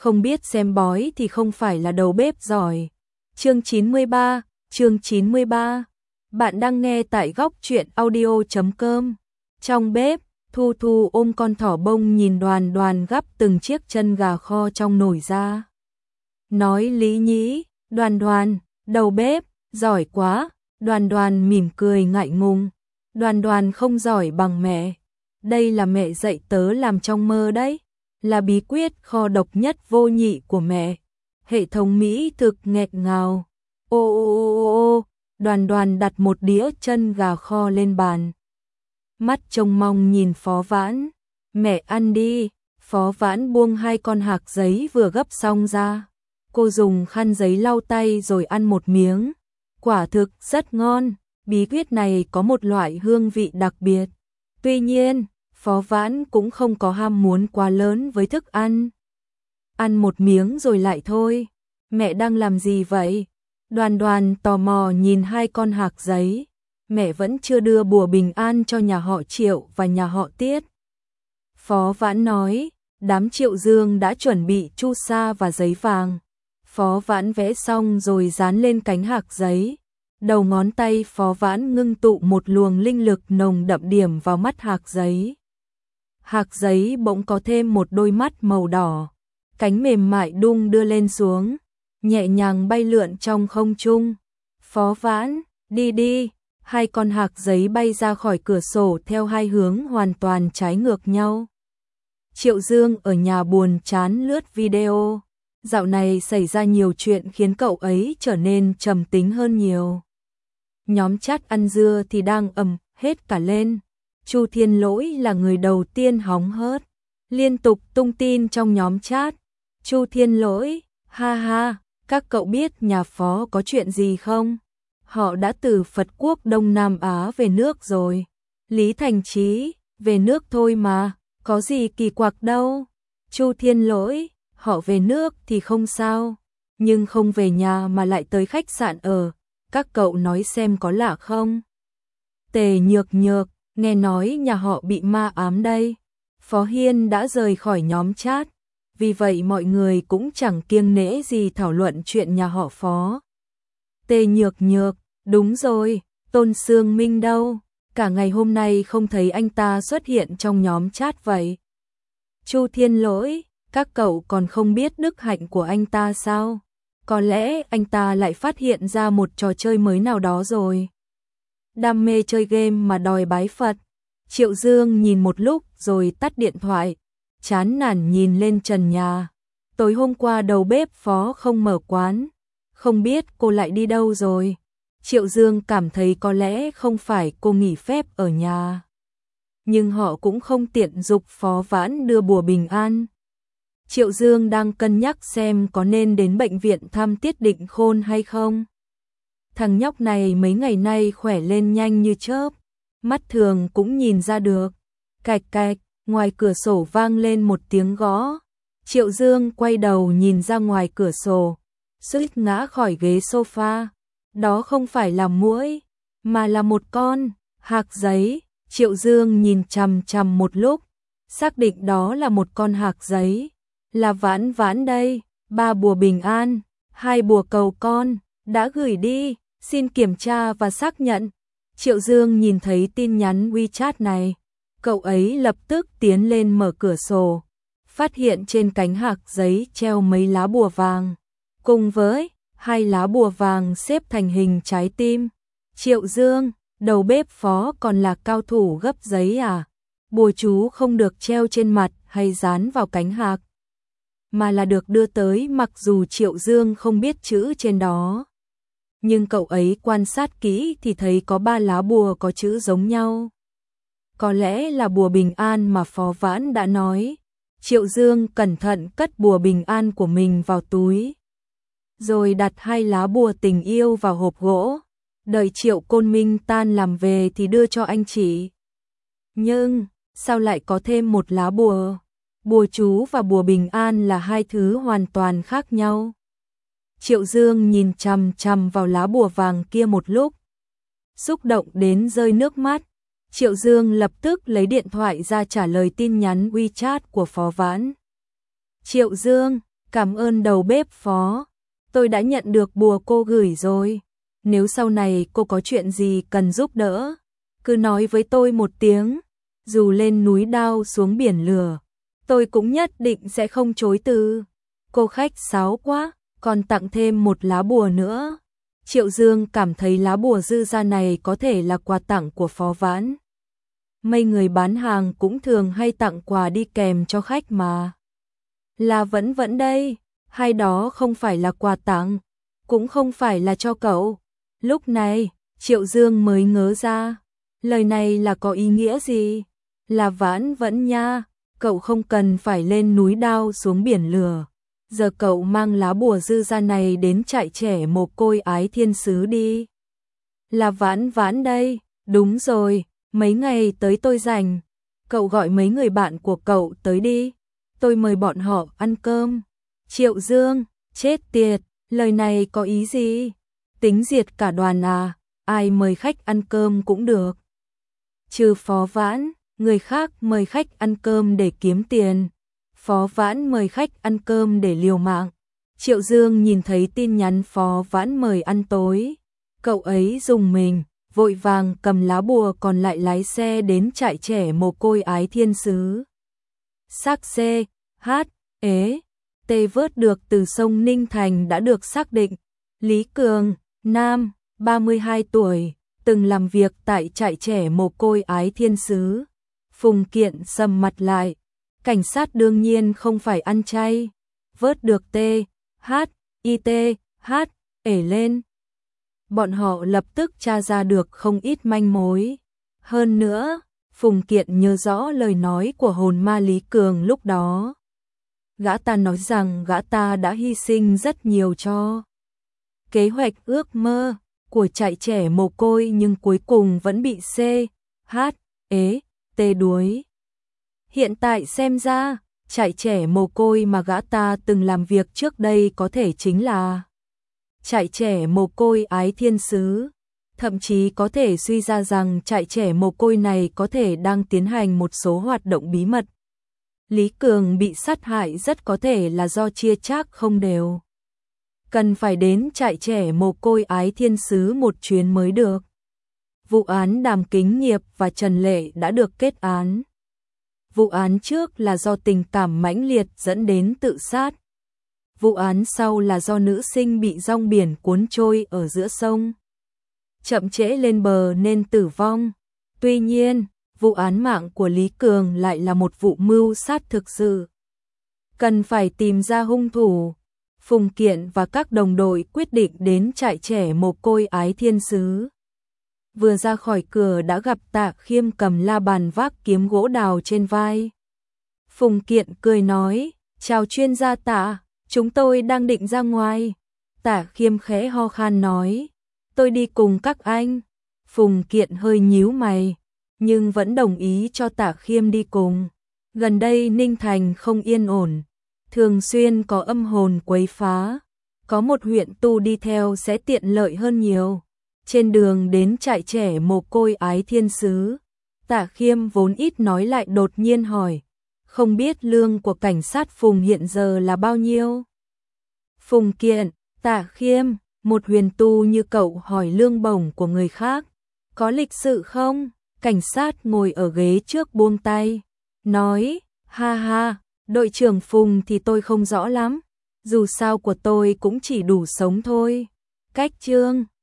không biết xem bói thì không phải là đầu bếp giỏi. Chương 93. Bạn đang nghe tại góc truyện audio.com. Trong bếp, Thu Thu ôm con thỏ bông nhìn Đoàn Đoàn gắp từng chiếc chân gà kho trong nồi ra. Nói lý nhí, Đoàn Đoàn, đầu bếp, giỏi quá. Đoàn Đoàn mỉm cười ngại ngùng. Đoàn Đoàn không giỏi bằng mẹ. Đây là mẹ dạy tớ làm trong mơ đấy. Là bí quyết kho độc nhất vô nhị của mẹ. Hệ thống mỹ thực nghẹt ngào. Ô, Đoàn Đoàn đặt một đĩa chân gà kho lên bàn. Mắt trông mong nhìn Phó Vãn. Mẹ ăn đi. Phó Vãn buông 2 con hạc giấy vừa gấp xong ra. Cô dùng khăn giấy lau tay rồi ăn một miếng. Quả thực rất ngon. Bí quyết này có một loại hương vị đặc biệt. Tuy nhiên, Phó Vãn cũng không có ham muốn quá lớn với thức ăn. Ăn một miếng rồi lại thôi. Mẹ đang làm gì vậy? Đoàn Đoàn tò mò nhìn 2 con hạc giấy. Mẹ vẫn chưa đưa bùa bình an cho nhà họ Triệu và nhà họ Tiết. Phó Vãn nói, đám Triệu Dương đã chuẩn bị chu sa và giấy vàng. Phó Vãn vẽ xong rồi dán lên cánh hạc giấy. Đầu ngón tay Phó Vãn ngưng tụ một luồng linh lực nồng đậm điểm vào mắt hạc giấy. Hạc giấy bỗng có thêm một đôi mắt màu đỏ. Cánh mềm mại đung đưa lên xuống, nhẹ nhàng bay lượn trong không trung. Phó Vãn, đi đi. 2 con hạc giấy bay ra khỏi cửa sổ theo 2 hướng hoàn toàn trái ngược nhau. Triệu Dương ở nhà buồn chán lướt video. Dạo này xảy ra nhiều chuyện khiến cậu ấy trở nên trầm tính hơn nhiều. Nhóm chat ăn dưa thì đang ầm hết cả lên. Chu Thiên Lỗi là người đầu tiên hóng hớt, liên tục tung tin trong nhóm chat. Chu Thiên Lỗi, ha ha, các cậu biết nhà Phó có chuyện gì không? Họ đã từ Phật quốc Đông Nam Á về nước rồi. Lý Thành Chí, về nước thôi mà, có gì kỳ quặc đâu. Chu Thiên Lỗi, họ về nước thì không sao, nhưng không về nhà mà lại tới khách sạn ở. Các cậu nói xem có lạ không? Tề Nhược Nhược, nghe nói nhà họ bị ma ám đây. Phó Hiên đã rời khỏi nhóm chat, vì vậy mọi người cũng chẳng kiêng nể gì thảo luận chuyện nhà họ Phó. Tề Nhược Nhược, đúng rồi, Tôn Sương Minh đâu? Cả ngày hôm nay không thấy anh ta xuất hiện trong nhóm chat vậy. Chu Thiên Lỗi, các cậu còn không biết đức hạnh của anh ta sao? Có lẽ anh ta lại phát hiện ra một trò chơi mới nào đó rồi. Đam mê chơi game mà đòi bái Phật. Triệu Dương nhìn một lúc rồi tắt điện thoại, chán nản nhìn lên trần nhà. Tối hôm qua đầu bếp Phó không mở quán, không biết cô lại đi đâu rồi. Triệu Dương cảm thấy có lẽ không phải cô nghỉ phép ở nhà. Nhưng họ cũng không tiện giục Phó Vãn đưa bùa bình an. Triệu Dương đang cân nhắc xem có nên đến bệnh viện thăm Tiết Định Khôn hay không. Thằng nhóc này mấy ngày nay khỏe lên nhanh như chớp, mắt thường cũng nhìn ra được. Cạch cạch, ngoài cửa sổ vang lên một tiếng gõ. Triệu Dương quay đầu nhìn ra ngoài cửa sổ, suýt ngã khỏi ghế sofa. Đó không phải là muỗi, mà là một con hạc giấy. Triệu Dương nhìn chằm chằm một lúc, xác định đó là một con hạc giấy. Là Vãn Vãn đây, 3 bùa bình an, 2 bùa cầu con, đã gửi đi, xin kiểm tra và xác nhận. Triệu Dương nhìn thấy tin nhắn WeChat này, cậu ấy lập tức tiến lên mở cửa sổ, phát hiện trên cánh hạc giấy treo mấy lá bùa vàng, cùng với 2 lá bùa vàng xếp thành hình trái tim. Triệu Dương, đầu bếp Phó còn là cao thủ gấp giấy à? Bùa chú không được treo trên mặt hay dán vào cánh hạc, mà là được đưa tới, mặc dù Triệu Dương không biết chữ trên đó. Nhưng cậu ấy quan sát kỹ thì thấy có 3 lá bùa có chữ giống nhau. Có lẽ là bùa bình an mà Phó Vãn đã nói. Triệu Dương cẩn thận cất bùa bình an của mình vào túi, rồi đặt 2 lá bùa tình yêu vào hộp gỗ, đợi Triệu Côn Minh tan làm về thì đưa cho anh chị. Nhưng, sao lại có thêm một lá bùa? Bùa chú và bùa bình an là 2 thứ hoàn toàn khác nhau. Triệu Dương nhìn chằm chằm vào lá bùa vàng kia một lúc, xúc động đến rơi nước mắt. Triệu Dương lập tức lấy điện thoại ra trả lời tin nhắn WeChat của Phó Vãn. Triệu Dương, Cảm ơn đầu bếp Phó, tôi đã nhận được bùa cô gửi rồi. Nếu sau này cô có chuyện gì cần giúp đỡ, cứ nói với tôi một tiếng, dù lên núi đao xuống biển lửa, tôi cũng nhất định sẽ không chối từ. Cô khách sáo quá, còn tặng thêm một lá bùa nữa. Triệu Dương cảm thấy lá bùa dư ra này có thể là quà tặng của Phó Vãn. Mấy người bán hàng cũng thường hay tặng quà đi kèm cho khách mà. Là vẫn đây, hay đó không phải là quà tặng, cũng không phải là cho cậu. Lúc này, Triệu Dương mới ngớ ra, lời này là có ý nghĩa gì? Là Vãn vẫn nha, cậu không cần phải lên núi đao xuống biển lửa. Giờ cậu mang lá bùa dư ra này đến trại trẻ mồ côi Ái Thiên Sứ đi. Là Vãn đây, đúng rồi, mấy ngày tới tôi rảnh, cậu gọi mấy người bạn của cậu tới đi, tôi mời bọn họ ăn cơm. Triệu Dương, chết tiệt, lời này có ý gì? Tính diệt cả đoàn à, ai mời khách ăn cơm cũng được. Trừ Phó Vãn, người khác mời khách ăn cơm để kiếm tiền. Phó Vãn mời khách ăn cơm để liều mạng. Triệu Dương nhìn thấy tin nhắn Phó Vãn mời ăn tối. Cậu ấy rùng mình, vội vàng cầm lá bùa còn lại lái xe đến trại trẻ mồ côi Ái Thiên Sứ. Xác C, H, ế, T vớt được từ sông Ninh Thành đã được xác định. Lý Cường, nam, 32 tuổi, từng làm việc tại trại trẻ mồ côi Ái Thiên Sứ. Phùng Kiện sầm mặt lại. Cảnh sát đương nhiên không phải ăn chay. Vớt được T, H, I T, H, ể lên. Bọn họ lập tức tra ra được không ít manh mối. Hơn nữa, Phùng Kiện nhớ rõ lời nói của hồn ma Lý Cường lúc đó. Gã ta nói rằng gã ta đã hy sinh rất nhiều cho kế hoạch ước mơ của trại trẻ mồ côi, nhưng cuối cùng vẫn bị C, H, ế, T đuối. Hiện tại xem ra, trại trẻ mồ côi mà gã ta từng làm việc trước đây có thể chính là trại trẻ mồ côi Ái Thiên Sứ. Thậm chí có thể suy ra rằng trại trẻ mồ côi này có thể đang tiến hành một số hoạt động bí mật. Lý Cường bị sát hại rất có thể là do chia chác không đều. Cần phải đến trại trẻ mồ côi Ái Thiên Sứ một chuyến mới được. Vụ án Đàm Kính Nghiệp và Trần Lệ đã được kết án. Vụ án trước là do tình cảm mãnh liệt dẫn đến tự sát. Vụ án sau là do nữ sinh bị rong biển cuốn trôi ở giữa sông. Chậm trễ lên bờ nên tử vong. Tuy nhiên, vụ án mạng của Lý Cường lại là một vụ mưu sát thực sự. Cần phải tìm ra hung thủ. Phùng Kiện và các đồng đội quyết định đến trại trẻ mồ côi Ái Thiên Sứ. Vừa ra khỏi cửa đã gặp Tạ Khiêm cầm la bàn vác kiếm gỗ đào trên vai. Phùng Kiện cười nói, chào chuyên gia Tạ, chúng tôi đang định ra ngoài. Tạ Khiêm khẽ ho khan nói, tôi đi cùng các anh. Phùng Kiện hơi nhíu mày, nhưng vẫn đồng ý cho Tạ Khiêm đi cùng. Gần đây Ninh Thành không yên ổn, thường xuyên có âm hồn quấy phá. Có một huyện tu đi theo sẽ tiện lợi hơn nhiều. Trên đường đến trại trẻ mồ côi Ái Thiên Sứ, Tạ Khiêm vốn ít nói lại đột nhiên hỏi, không biết lương của cảnh sát Phùng hiện giờ là bao nhiêu? Phùng Kiện, Tạ Khiêm, một huyền tu như cậu hỏi lương bổng của người khác, có lịch sự không? Cảnh sát ngồi ở ghế trước buông tay, nói, ha ha, đội trưởng Phùng thì tôi không rõ lắm, dù sao của tôi cũng chỉ đủ sống thôi. Cách Trương